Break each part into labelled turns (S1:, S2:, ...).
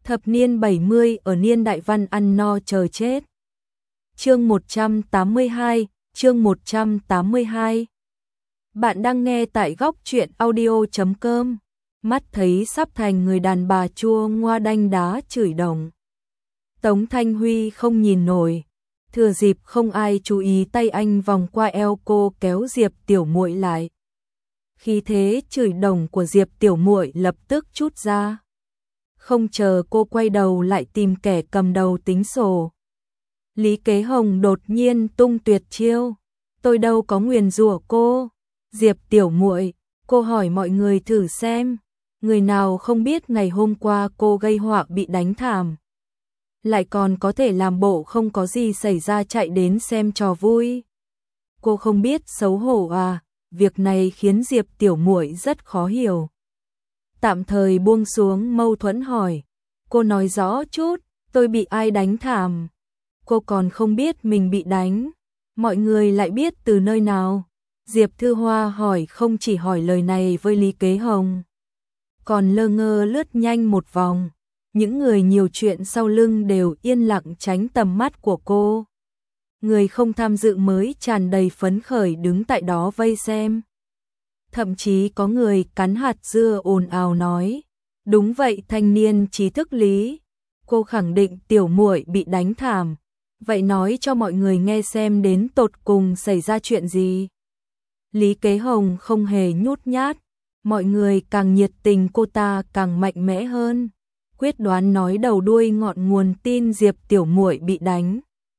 S1: Thập niên 70 ở niên đại văn ăn no chờ chết. Chương 182, chương 182. Bạn đang nghe tại góc truyện audio.com. Mắt thấy sắp thành người đàn bà chua ngoa đanh đá chửi đồng. Tống Thanh Huy không nhìn nổi, thừa dịp không ai chú ý tay anh vòng qua eo cô kéo Diệp Tiểu Muội lại. Khi thế chửi đồng của Diệp Tiểu Muội lập tức trút ra. Không chờ cô quay đầu lại tìm kẻ cầm đầu tính sổ. Lý Kế Hồng đột nhiên tung tuyệt chiêu. Tôi đâu có nguyền rủa cô. Diệp Tiểu Muội, cô hỏi mọi người thử xem. Người nào không biết ngày hôm qua cô gây họa bị đánh thảm. Lại còn có thể làm bộ không có gì xảy ra chạy đến xem trò vui. Cô không biết xấu hổ à? Việc này khiến Diệp Tiểu Muội rất khó hiểu. Tạm thời buông xuống mâu thuẫn hỏi. Cô nói rõ chút, tôi bị ai đánh thảm? Cô còn không biết mình bị đánh. Mọi người lại biết từ nơi nào? Diệp Thư Hoa hỏi, không chỉ hỏi lời này với Lý Kế Hồng, còn lơ ngơ lướt nhanh một vòng. Những người nhiều chuyện sau lưng đều yên lặng tránh tầm mắt của cô. Người không tham dự mới tràn đầy phấn khởi đứng tại đó vây xem. Thậm chí có người cắn hạt dưa ồn ào nói. Đúng vậy, thanh niên trí thức Lý. Cô khẳng định Tiểu Muội bị đánh thảm. Vậy nói cho mọi người nghe xem đến tột cùng xảy ra chuyện gì. Lý Kế Hồng không hề nhút nhát. Mọi người càng nhiệt tình cô ta càng mạnh mẽ hơn. Quyết đoán nói đầu đuôi ngọn nguồn tin Diệp Tiểu Muội bị đánh.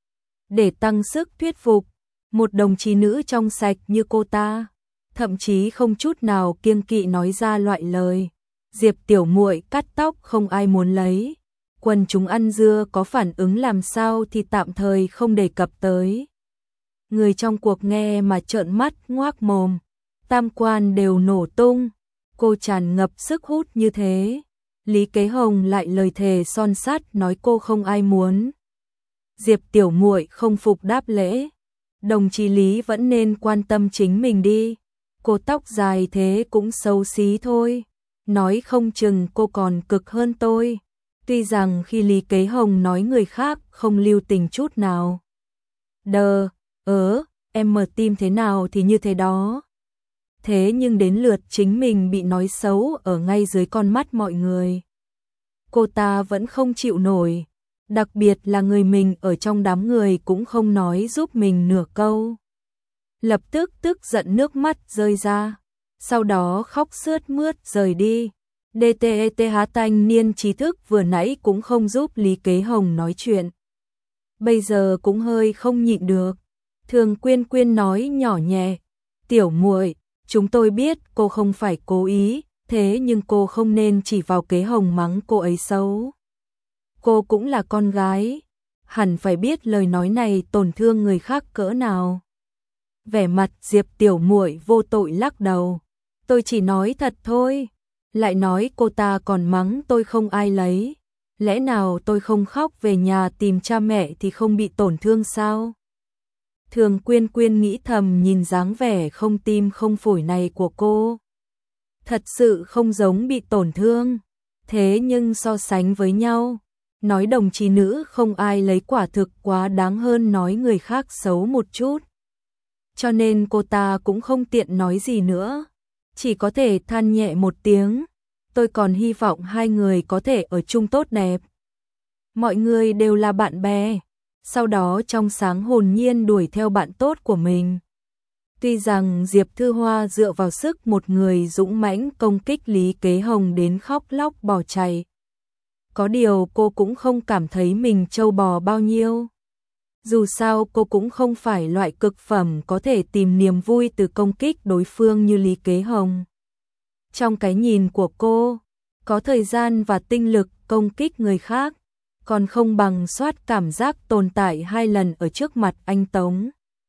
S1: Để tăng sức thuyết phục, một đồng chí nữ trong sạch như cô ta, thậm chí không chút nào kiêng kỵ nói ra loại lời. Diệp Tiểu Muội cắt tóc không ai muốn lấy. Quần chúng ăn dưa có phản ứng làm sao thì tạm thời không đề cập tới. Người trong cuộc nghe mà trợn mắt ngoác mồm, tam quan đều nổ tung. Cô tràn ngập sức hút như thế. Lý Kế Hồng lại lời thề son sắt nói cô không ai muốn. Diệp Tiểu Muội không phục đáp lễ. Đồng chí Lý vẫn nên quan tâm chính mình đi. Cô tóc dài thế cũng xấu xí thôi. Nói không chừng cô còn cực hơn tôi. Tuy rằng khi Lý Kế Hồng nói người khác không lưu tình chút nào. Em mở tim thế nào thì như thế đó. Thế nhưng đến lượt chính mình bị nói xấu ở ngay dưới con mắt mọi người. Cô ta vẫn không chịu nổi. Đặc biệt là người mình ở trong đám người cũng không nói giúp mình nửa câu. Lập tức tức giận nước mắt rơi ra. Sau đó khóc sướt mướt rời đi. DTETH thanh niên trí thức vừa nãy cũng không giúp Lý Kế Hồng nói chuyện. Bây giờ cũng hơi không nhịn được. Thường Quyên Quyên nói nhỏ nhẹ. Tiểu Muội, chúng tôi biết cô không phải cố ý, thế nhưng cô không nên chỉ vào Kế Hồng mắng cô ấy xấu. Cô cũng là con gái, hẳn phải biết lời nói này tổn thương người khác cỡ nào. Vẻ mặt Diệp Tiểu Muội vô tội lắc đầu. Tôi chỉ nói thật thôi. Lại nói cô ta còn mắng tôi không ai lấy. Lẽ nào tôi không khóc về nhà tìm cha mẹ thì không bị tổn thương sao? Thường Quyên Quyên nghĩ thầm nhìn dáng vẻ không tim không phổi này của cô. Thật sự không giống bị tổn thương. Thế nhưng so sánh với nhau, nói đồng chí nữ không ai lấy quả thực quá đáng hơn nói người khác xấu một chút. Cho nên cô ta cũng không tiện nói gì nữa. Chỉ có thể than nhẹ một tiếng. Tôi còn hy vọng hai người có thể ở chung tốt đẹp. Mọi người đều là bạn bè. Sau đó trong sáng hồn nhiên đuổi theo bạn tốt của mình. Tuy rằng Diệp Thư Hoa dựa vào sức một người dũng mãnh công kích Lý Kế Hồng đến khóc lóc bỏ chạy. Có điều cô cũng không cảm thấy mình trâu bò bao nhiêu. Dù sao cô cũng không phải loại cực phẩm có thể tìm niềm vui từ công kích đối phương như Lý Kế Hồng. Trong cái nhìn của cô, có thời gian và tinh lực công kích người khác, còn không bằng soát cảm giác tồn tại 2 lần ở trước mặt anh Tống.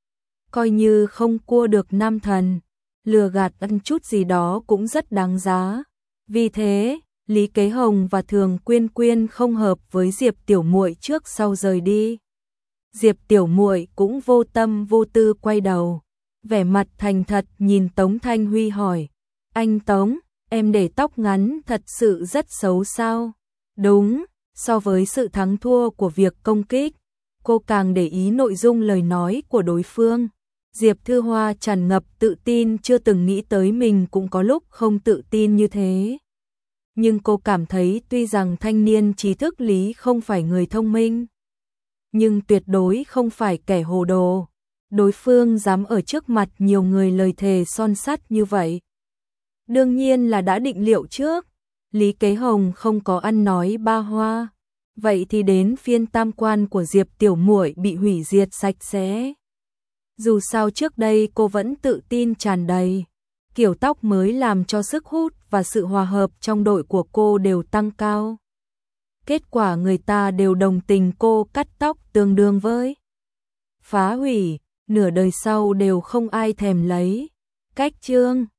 S1: Coi như không cua được nam thần, lừa gạt ăn chút gì đó cũng rất đáng giá. Vì thế, Lý Kế Hồng và Thường Quyên Quyên không hợp với Diệp Tiểu Muội trước sau rời đi. Diệp Tiểu Muội cũng vô tâm vô tư quay đầu, vẻ mặt thành thật nhìn Tống Thanh Huy hỏi. Anh Tống, em để tóc ngắn thật sự rất xấu sao? Đúng, So với sự thắng thua của việc công kích, cô càng để ý nội dung lời nói của đối phương. Diệp Thư Hoa tràn ngập tự tin, chưa từng nghĩ tới mình cũng có lúc không tự tin như thế. Nhưng cô cảm thấy tuy rằng thanh niên trí thức Lý không phải người thông minh, nhưng tuyệt đối không phải kẻ hồ đồ. Đối phương dám ở trước mặt nhiều người lời thề son sắt như vậy. Đương nhiên là đã định liệu trước, Lý Kế Hồng không có ăn nói ba hoa. Vậy thì đến phiên tam quan của Diệp tiểu muội bị hủy diệt sạch sẽ. Dù sao trước đây cô vẫn tự tin tràn đầy, kiểu tóc mới làm cho sức hút và sự hòa hợp trong đội của cô đều tăng cao. Kết quả người ta đều đồng tình cô cắt tóc tương đương với phá hủy, nửa đời sau đều không ai thèm lấy. Cách chương